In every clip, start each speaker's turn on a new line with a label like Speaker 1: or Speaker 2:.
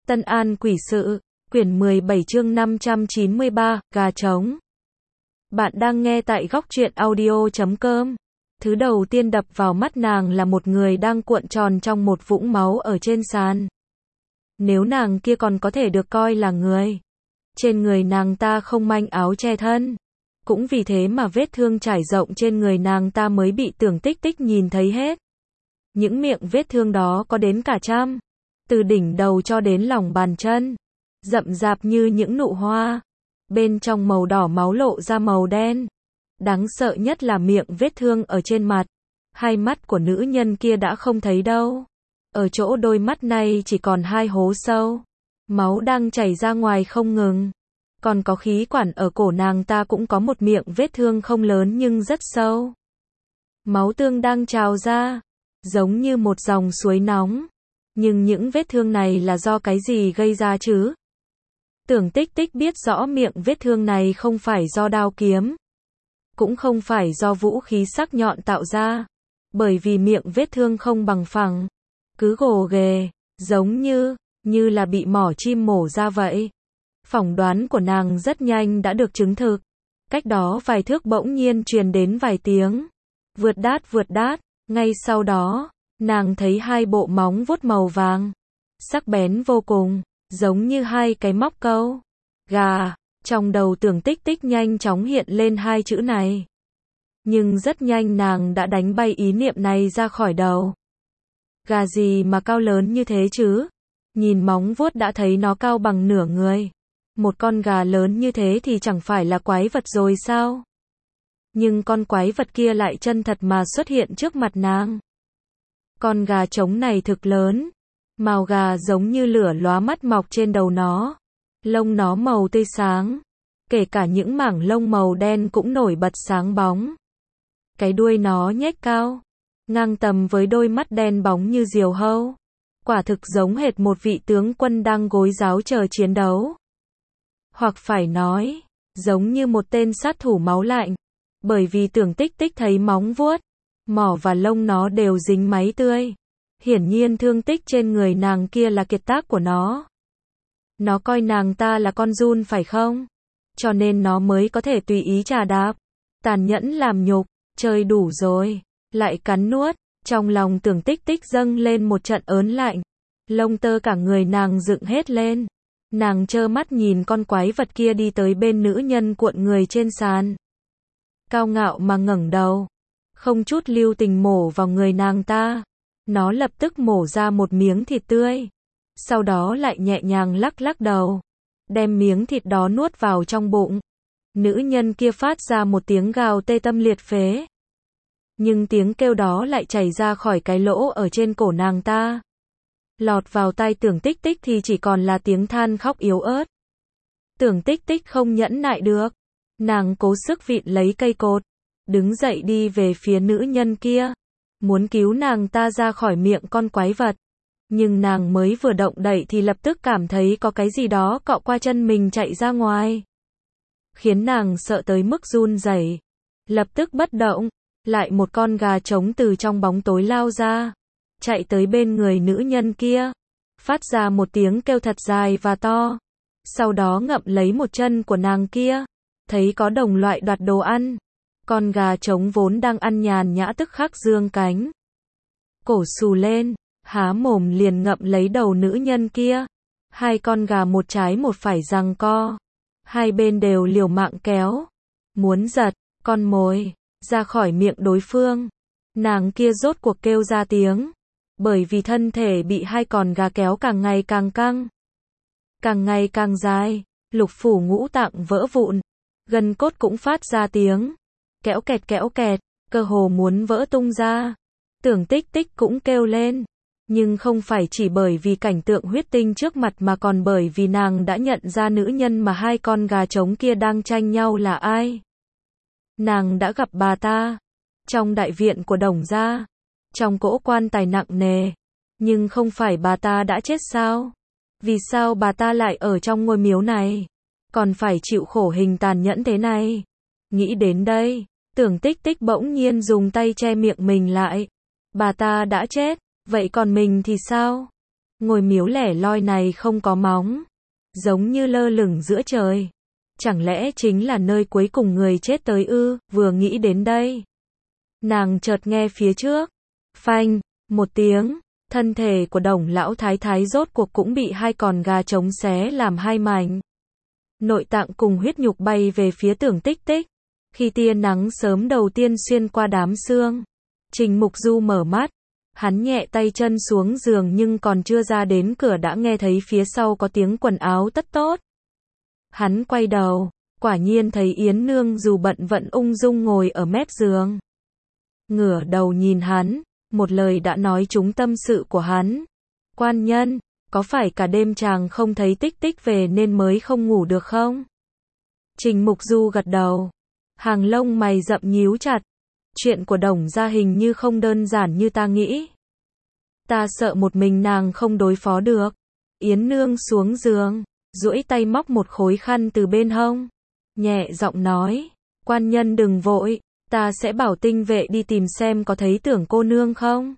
Speaker 1: Tân An Quỷ Sự, quyển 17 chương 593, gà trống. Bạn đang nghe tại góc truyện audio.com. Thứ đầu tiên đập vào mắt nàng là một người đang cuộn tròn trong một vũng máu ở trên sàn. Nếu nàng kia còn có thể được coi là người. Trên người nàng ta không manh áo che thân. Cũng vì thế mà vết thương trải rộng trên người nàng ta mới bị Tưởng Tích Tích nhìn thấy hết. Những miệng vết thương đó có đến cả trăm. Từ đỉnh đầu cho đến lòng bàn chân. Rậm rạp như những nụ hoa. Bên trong màu đỏ máu lộ ra màu đen. Đáng sợ nhất là miệng vết thương ở trên mặt. Hai mắt của nữ nhân kia đã không thấy đâu. Ở chỗ đôi mắt này chỉ còn hai hố sâu. Máu đang chảy ra ngoài không ngừng. Còn có khí quản ở cổ nàng ta cũng có một miệng vết thương không lớn nhưng rất sâu. Máu tương đang trào ra. Giống như một dòng suối nóng. Nhưng những vết thương này là do cái gì gây ra chứ? Tưởng Tích Tích biết rõ miệng vết thương này không phải do đao kiếm. Cũng không phải do vũ khí sắc nhọn tạo ra. Bởi vì miệng vết thương không bằng phẳng. Cứ gồ ghề, giống như là bị mỏ chim mổ ra vậy. Phỏng đoán của nàng rất nhanh đã được chứng thực. Cách đó vài thước bỗng nhiên truyền đến vài tiếng. Vượt đát, ngay sau đó. Nàng thấy hai bộ móng vuốt màu vàng, sắc bén vô cùng, giống như hai cái móc câu. Gà, trong đầu Tưởng Tích Tích nhanh chóng hiện lên hai chữ này. Nhưng rất nhanh nàng đã đánh bay ý niệm này ra khỏi đầu. Gà gì mà cao lớn như thế chứ? Nhìn móng vuốt đã thấy nó cao bằng nửa người. Một con gà lớn như thế thì chẳng phải là quái vật rồi sao? Nhưng con quái vật kia lại chân thật mà xuất hiện trước mặt nàng. Con gà trống này thực lớn. Mào gà giống như lửa lóa mắt mọc trên đầu nó. Lông nó màu tươi sáng. Kể cả những mảng lông màu đen cũng nổi bật sáng bóng. Cái đuôi nó nhếch cao. Ngang tầm với đôi mắt đen bóng như diều hâu. Quả thực giống hệt một vị tướng quân đang gối giáo chờ chiến đấu. Hoặc phải nói, giống như một tên sát thủ máu lạnh. Bởi vì Tưởng Tích Tích thấy móng vuốt, mỏ và lông nó đều dính máy tươi. Hiển nhiên thương tích trên người nàng kia là kiệt tác của nó. Nó coi nàng ta là con giun phải không? Cho nên nó mới có thể tùy ý chà đạp. Tàn nhẫn làm nhục, chơi đủ rồi. Lại cắn nuốt, trong lòng Tưởng Tích Tích dâng lên một trận ớn lạnh. Lông tơ cả người nàng dựng hết lên. Nàng trơ mắt nhìn con quái vật kia đi tới bên nữ nhân cuộn người trên sàn. Cao ngạo mà ngẩng đầu. Không chút lưu tình mổ vào người nàng ta. Nó lập tức mổ ra một miếng thịt tươi. Sau đó lại nhẹ nhàng lắc lắc đầu. Đem miếng thịt đó nuốt vào trong bụng. Nữ nhân kia phát ra một tiếng gào tê tâm liệt phế. Nhưng tiếng kêu đó lại chảy ra khỏi cái lỗ ở trên cổ nàng ta. Lọt vào tai Tưởng Tích Tích thì chỉ còn là tiếng than khóc yếu ớt. Tưởng Tích Tích không nhẫn nại được. Nàng cố sức vịn lấy cây cột. Đứng dậy đi về phía nữ nhân kia. Muốn cứu nàng ta ra khỏi miệng con quái vật. Nhưng nàng mới vừa động đậy thì lập tức cảm thấy có cái gì đó cọ qua chân mình chạy ra ngoài. Khiến nàng sợ tới mức run rẩy. Lập tức bất động. Lại một con gà trống từ trong bóng tối lao ra. Chạy tới bên người nữ nhân kia. Phát ra một tiếng kêu thật dài và to. Sau đó ngậm lấy một chân của nàng kia. Thấy có đồng loại đoạt đồ ăn. Con gà trống vốn đang ăn nhàn nhã tức khắc giương cánh. Cổ xù lên, há mồm liền ngậm lấy đầu nữ nhân kia. Hai con gà một trái một phải giằng co. Hai bên đều liều mạng kéo. Muốn giật con mồi ra khỏi miệng đối phương. Nàng kia rốt cuộc kêu ra tiếng. Bởi vì thân thể bị hai con gà kéo càng ngày càng căng. Càng ngày càng dài. Lục phủ ngũ tạng vỡ vụn. Gân cốt cũng phát ra tiếng. Kéo kẹt, cơ hồ muốn vỡ tung ra. Tưởng Tích Tích cũng kêu lên. Nhưng không phải chỉ bởi vì cảnh tượng huyết tinh trước mặt mà còn bởi vì nàng đã nhận ra nữ nhân mà hai con gà trống kia đang tranh nhau là ai. Nàng đã gặp bà ta. Trong đại viện của Đồng gia. Trong cỗ quan tài nặng nề. Nhưng không phải bà ta đã chết sao? Vì sao bà ta lại ở trong ngôi miếu này? Còn phải chịu khổ hình tàn nhẫn thế này? Nghĩ đến đây, Tưởng Tích Tích bỗng nhiên dùng tay che miệng mình lại. Bà ta đã chết, vậy còn mình thì sao? Ngôi miếu lẻ loi này không có móng, giống như lơ lửng giữa trời. Chẳng lẽ chính là nơi cuối cùng người chết tới ư? Vừa nghĩ đến đây, nàng chợt nghe phía trước, phanh, một tiếng, thân thể của Đồng lão thái thái rốt cuộc cũng bị hai con gà trống xé làm hai mảnh. Nội tạng cùng huyết nhục bay về phía Tưởng Tích Tích. Khi tia nắng sớm đầu tiên xuyên qua đám sương, Trình Mục Du mở mắt, hắn nhẹ tay chân xuống giường nhưng còn chưa ra đến cửa đã nghe thấy phía sau có tiếng quần áo tất tốt. Hắn quay đầu, quả nhiên thấy Yến Nương dù bận vẫn ung dung ngồi ở mép giường. Ngửa đầu nhìn hắn, một lời đã nói trúng tâm sự của hắn. Quan nhân, có phải cả đêm chàng không thấy Tích Tích về nên mới không ngủ được không? Trình Mục Du gật đầu. Hàng lông mày rậm nhíu chặt. Chuyện của Đồng gia hình như không đơn giản như ta nghĩ. Ta sợ một mình nàng không đối phó được. Yến Nương xuống giường, duỗi tay móc một khối khăn từ bên hông. Nhẹ giọng nói, quan nhân đừng vội, ta sẽ bảo tinh vệ đi tìm xem có thấy Tưởng cô nương không.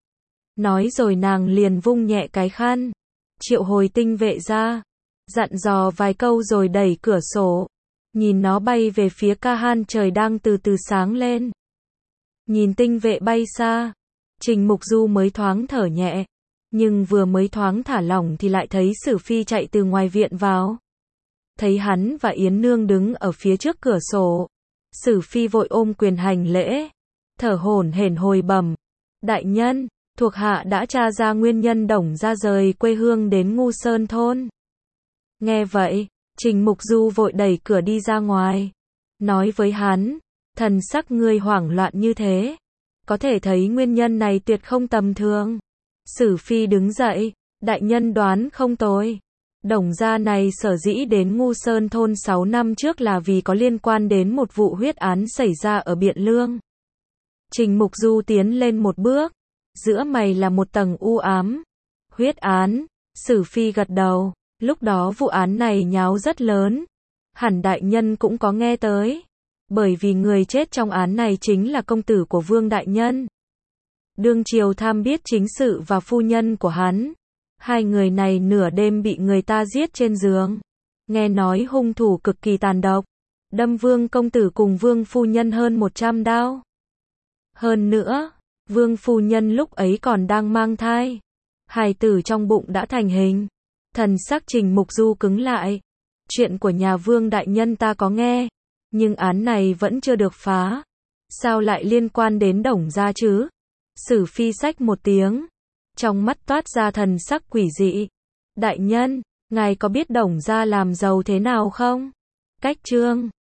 Speaker 1: Nói rồi nàng liền vung nhẹ cái khăn, triệu hồi tinh vệ ra, dặn dò vài câu rồi đẩy cửa sổ, nhìn nó bay về phía Ca Han trời đang từ từ sáng lên. Nhìn tinh vệ bay xa, Trình Mục Du mới thoáng thở nhẹ, nhưng vừa mới thoáng thả lỏng thì lại thấy Sử Phi chạy từ ngoài viện vào. Thấy hắn và Yến Nương đứng ở phía trước cửa sổ, Sử Phi vội ôm quyền hành lễ, thở hổn hển hồi bẩm, đại nhân, thuộc hạ đã tra ra nguyên nhân Đồng gia rời quê hương đến Ngu Sơn thôn. Nghe vậy, Trình Mục Du vội đẩy cửa đi ra ngoài, nói với hắn, thần sắc ngươi hoảng loạn như thế, có thể thấy nguyên nhân này tuyệt không tầm thường. Sử Phi đứng dậy, đại nhân đoán không tồi. Đồng gia này sở dĩ đến Ngu Sơn thôn 6 năm trước là vì có liên quan đến một vụ huyết án xảy ra ở Biện Lương. Trình Mục Du tiến lên một bước, giữa mày là một tầng u ám. Huyết án, Sử Phi gật đầu, lúc đó vụ án này nháo rất lớn. Hẳn đại nhân cũng có nghe tới. Bởi vì người chết trong án này chính là công tử của Vương đại nhân. Đương triều tham biết chính sự và phu nhân của hắn. Hai người này nửa đêm bị người ta giết trên giường. Nghe nói hung thủ cực kỳ tàn độc, đâm Vương công tử cùng Vương phu nhân hơn 100 đao. Hơn nữa, Vương phu nhân lúc ấy còn đang mang thai. Hài tử trong bụng đã thành hình. Thần sắc Trình Mục Du cứng lại. Chuyện của nhà Vương đại nhân ta có nghe, nhưng án này vẫn chưa được phá. Sao lại liên quan đến Đồng gia chứ? Sử Phi xách một tiếng, trong mắt toát ra thần sắc quỷ dị. Đại nhân, ngài có biết Đồng gia làm giàu thế nào không? Cách chương